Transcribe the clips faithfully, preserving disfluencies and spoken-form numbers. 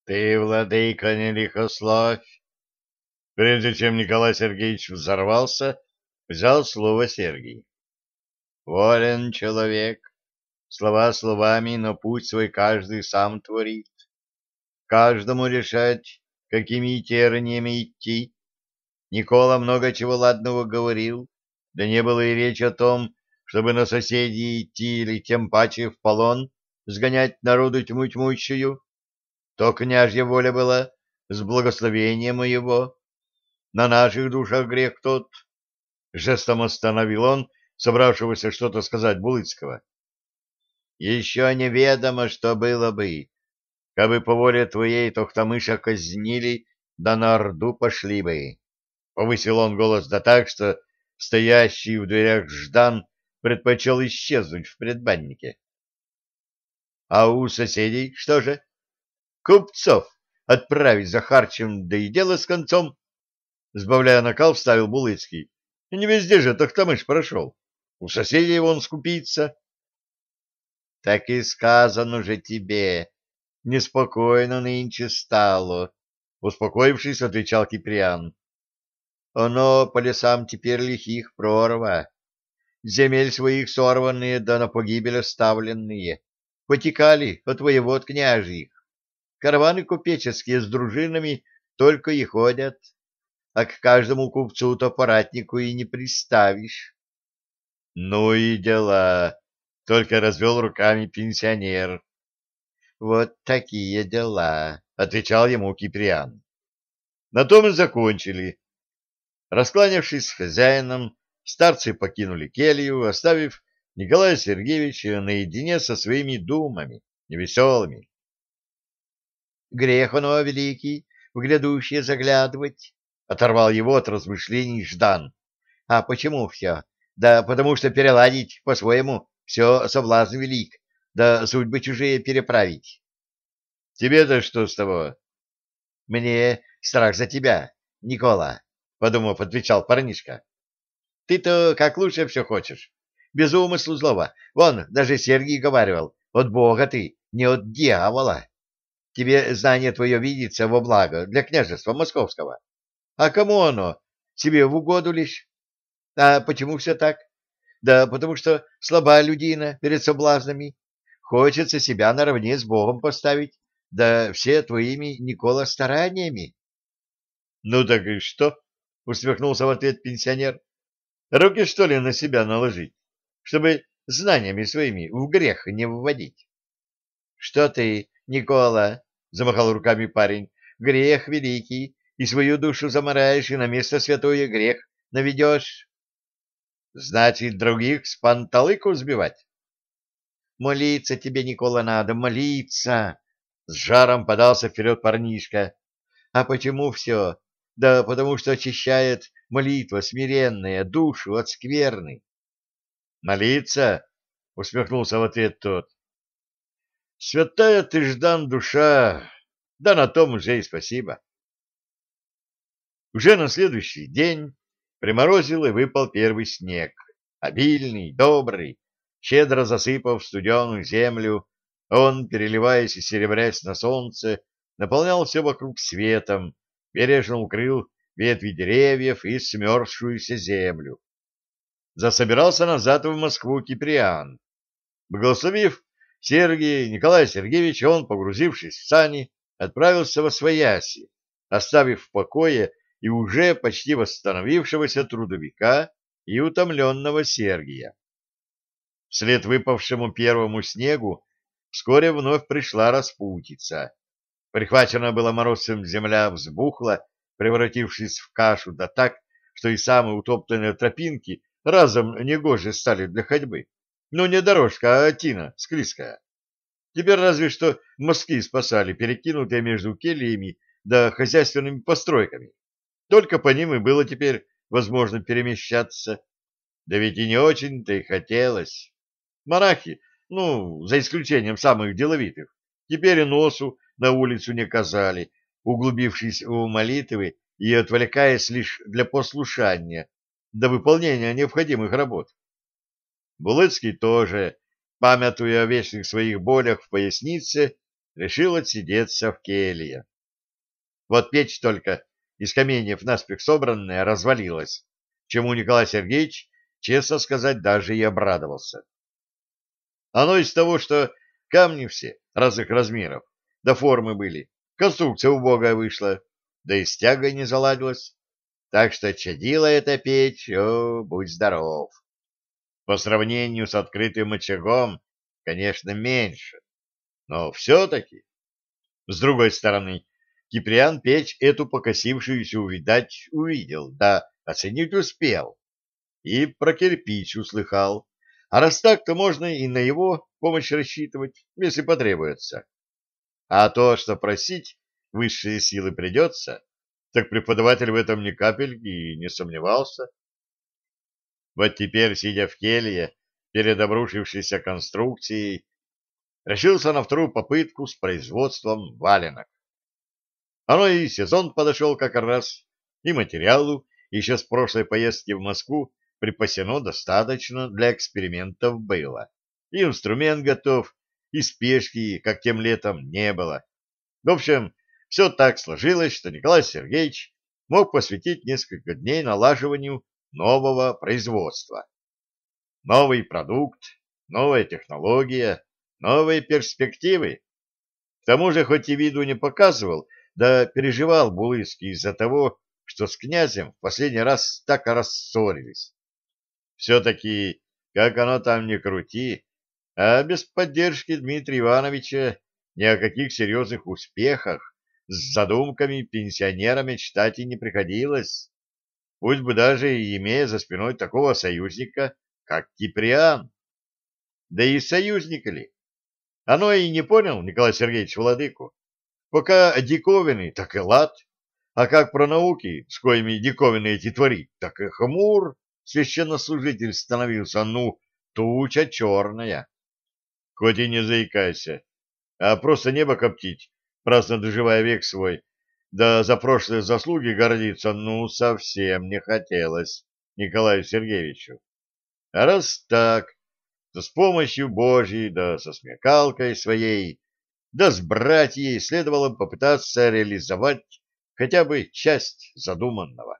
Ты, владыка, не лихословь. Прежде чем Николай Сергеевич взорвался, взял слово Сергий. Волен человек, слова словами, но путь свой каждый сам творит. Каждому решать, какими терниями идти. Никола много чего ладного говорил, да не было и речи о том, чтобы на соседей идти или тем паче в полон сгонять народу тьму тьмущую. То княжья воля была с благословения моего. На наших душах грех тот. Жестом остановил он, собравшегося что-то сказать Булыцкого. Еще неведомо, что было бы. Кабы по воле твоей Тохтамыша казнили, да на Орду пошли бы. Повысил он голос да так, что стоящий в дверях Ждан предпочел исчезнуть в предбаннике. А у соседей что же? Купцов отправить за харчем, да и дело с концом. Сбавляя накал, вставил Булыцкий. Не везде же Тохтамыш прошел. У соседей вон скупиться. Так и сказано же тебе. Неспокойно нынче стало. Успокоившись, отвечал Киприан. Оно по лесам теперь лихих прорва. Земель своих сорванные да на погибель оставленные. Потекали от воевод княжьих. Караваны купеческие с дружинами только и ходят. А к каждому купцу-то паратнику и не приставишь. — Ну и дела! — только развел руками пенсионер. — Вот такие дела! — отвечал ему Киприан. На том и закончили. Раскланявшись с хозяином, старцы покинули келью, оставив Николая Сергеевича наедине со своими думами, невеселыми. — Грех оно великий, в грядущее заглядывать, — оторвал его от размышлений Ждан. — А почему все? Да потому что переладить по-своему все соблазн велик, да судьбы чужие переправить. — Тебе-то что с того? — Мне страх за тебя, Никола, — подумав, отвечал парнишка. — Ты-то как лучше все хочешь. Без умысла злого. Вон, даже Сергий говаривал, от Бога ты, не от дьявола. Тебе знание твое видится во благо для княжества московского. А кому оно? Себе в угоду лишь. А почему все так? Да потому что слаба людина перед соблазнами. Хочется себя наравне с Богом поставить, да все твоими, Никола, стараниями. — Ну так и что? — усмехнулся в ответ пенсионер. — Руки, что ли, на себя наложить, чтобы знаниями своими в грех не вводить? — Что ты, Никола? — замахал руками парень. — Грех великий, и свою душу замараешь, и на место святое грех наведешь. — Значит, других с панталыку сбивать? — Молиться тебе, Никола, надо, молиться! — с жаром подался вперед парнишка. — А почему все? Да потому что очищает молитва смиренная душу от скверны. — Молиться? — усмехнулся в ответ тот. — Святая ты, Ждан, душа, да на том уже и спасибо. Уже на следующий день приморозил и выпал первый снег, обильный, добрый, щедро засыпав студеную землю, он, переливаясь и серебрясь на солнце, наполнял все вокруг светом, бережно укрыл ветви деревьев и смерзшуюся землю. Засобирался назад в Москву Киприан. Благословив Сергия Николая Сергеевича, он, погрузившись в сани, отправился во свояси, оставив в покое и уже почти восстановившегося трудовика и утомленного Сергия. Вслед выпавшему первому снегу вскоре вновь пришла распутица. Прихвачена была морозцем земля взбухла, превратившись в кашу, да так, что и самые утоптанные тропинки разом негоже стали для ходьбы. Но не дорожка, а тина склизкая. Теперь разве что мостки спасали, перекинутые между кельями да хозяйственными постройками. Только по ним и было теперь возможно перемещаться. Да ведь и не очень-то и хотелось. Монахи, ну, за исключением самых деловитых, теперь и носу на улицу не казали, углубившись в молитвы и отвлекаясь лишь для послушания, до выполнения необходимых работ. Булыцкий тоже, памятуя о вечных своих болях в пояснице, решил отсидеться в келье. Вот печь только из каменьев наспех собранная развалилась, чему Николай Сергеевич, честно сказать, даже и обрадовался. Оно из того, что камни все разных размеров, да формы были, конструкция убогая вышла, да и с тягой не заладилась, так что чадила эта печь, о, будь здоров. По сравнению с открытым очагом, конечно, меньше, но все-таки. С другой стороны, Киприан печь эту покосившуюся увидать увидел, да оценить успел. И про кирпич услыхал. А раз так, то можно и на его помощь рассчитывать, если потребуется. А то, что просить высшие силы придется, так преподаватель в этом ни капельки и не сомневался. Вот теперь, сидя в келье, перед обрушившейся конструкцией, решился на вторую попытку с производством валенок. Оно и сезон подошел как раз, и материалу еще с прошлой поездки в Москву припасено достаточно для экспериментов было. И инструмент готов, и спешки, как тем летом, не было. В общем, все так сложилось, что Николай Сергеевич мог посвятить несколько дней налаживанию нового производства. Новый продукт, новая технология, новые перспективы. К тому же, хоть и виду не показывал, да переживал Булыцкий из-за того, что с князем в последний раз так и рассорились. Все-таки, как оно там ни крути, а без поддержки Дмитрия Ивановича ни о каких серьезных успехах с задумками пенсионера мечтать и не приходилось, пусть бы даже и имея за спиной такого союзника, как Киприан. Да и союзник ли? Оно и не понял Николай Сергеевич владыку. Пока диковины, так и лад. А как про науки, с коими диковины эти творить, так и хмур священнослужитель становился, ну, туча черная. Хоть и не заикайся, а просто небо коптить, праздно доживая век свой, да за прошлые заслуги гордиться, ну, совсем не хотелось Николаю Сергеевичу. А раз так, то с помощью Божьей, да со смекалкой своей, да с братьей следовало попытаться реализовать хотя бы часть задуманного.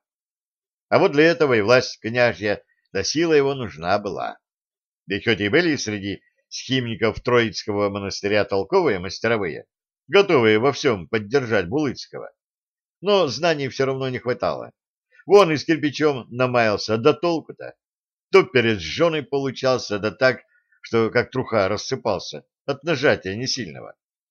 А вот для этого и власть княжья, да сила его нужна была. Ведь хоть и были среди схимников Троицкого монастыря толковые мастеровые, готовые во всем поддержать Булыцкого, но знаний все равно не хватало. Вон и с кирпичом намаялся, да толку-то. То перед жженый получался, да так, что как труха рассыпался от нажатия несильного,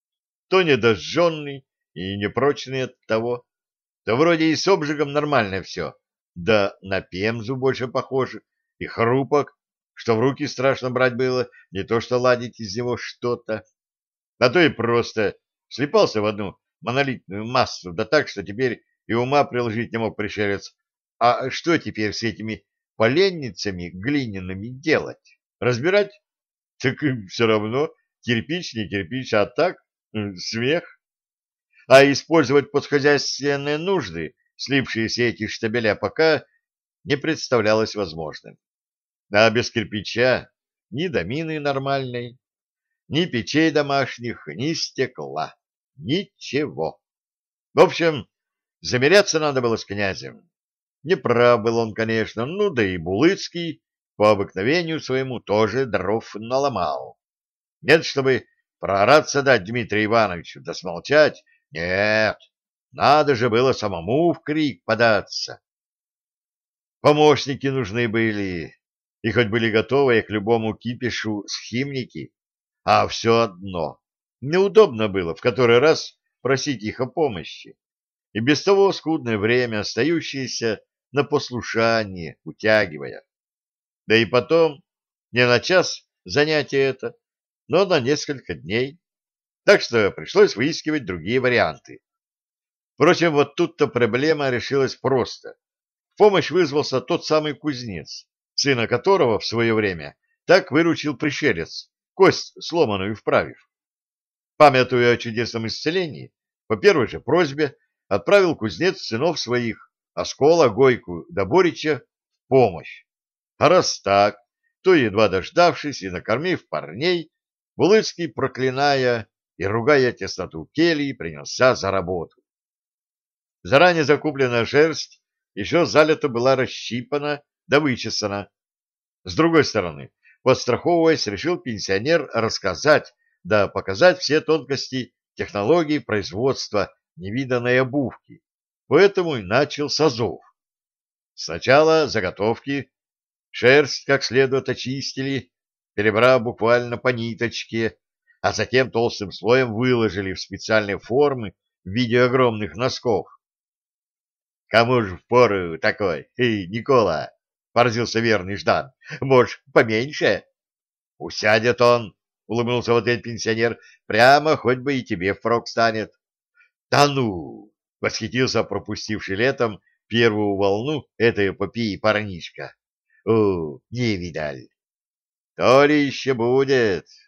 то недожженный и непрочный от того, то вроде и с обжигом нормально все, да на пемзу больше похоже, и хрупок, что в руки страшно брать было, не то что ладить из него что-то, а то и просто слипался в одну монолитную массу, да так, что теперь и ума приложить не мог пришелец. А что теперь с этими поленницами глиняными делать? Разбирать? Так им все равно, кирпич не кирпич, а так, смех. А использовать под хозяйственные нужды слипшиеся эти штабеля пока не представлялось возможным. А без кирпича ни домины нормальной, ни печей домашних, ни стекла, ничего. В общем, замеряться надо было с князем. Неправ был он, конечно, ну да и Булыцкий по обыкновению своему тоже дров наломал. Нет, чтобы проораться дать Дмитрию Ивановичу, да смолчать, нет, надо же было самому в крик податься. Помощники нужны были, и хоть были готовы к любому кипишу схимники, а все одно неудобно было в который раз просить их о помощи, и без того скудное время, остающееся на послушание, утягивая. Да и потом, не на час занятие это, но на несколько дней, так что пришлось выискивать другие варианты. Впрочем, вот тут-то проблема решилась просто. В помощь вызвался тот самый кузнец, сына которого в свое время так выручил пришелец, кость сломанную вправив. Памятуя о чудесном исцелении, по первой же просьбе отправил кузнец сынов своих, Оскола, Гойку да Борича, в помощь. А раз так, то, едва дождавшись и накормив парней, Булыцкий, проклиная и, ругая тесноту кельи, принялся за работу. Заранее закупленная шерсть еще залито была расщипана да вычесана. С другой стороны, подстраховываясь, решил пенсионер рассказать да показать все тонкости технологий производства невиданной обувки, поэтому и начал с азов. Сначала заготовки, шерсть как следует очистили, перебрав буквально по ниточке, а затем толстым слоем выложили в специальные формы в виде огромных носков. — Кому же впору такой? Эй, Никола! — поразился верный Ждан. — Может, поменьше? — Усядет он, — улыбнулся в ответ пенсионер. — Прямо хоть бы и тебе впрок станет. — Да ну! — восхитился пропустивший летом первую волну этой эпопеи парнишка. — О, не видаль! — То ли еще будет,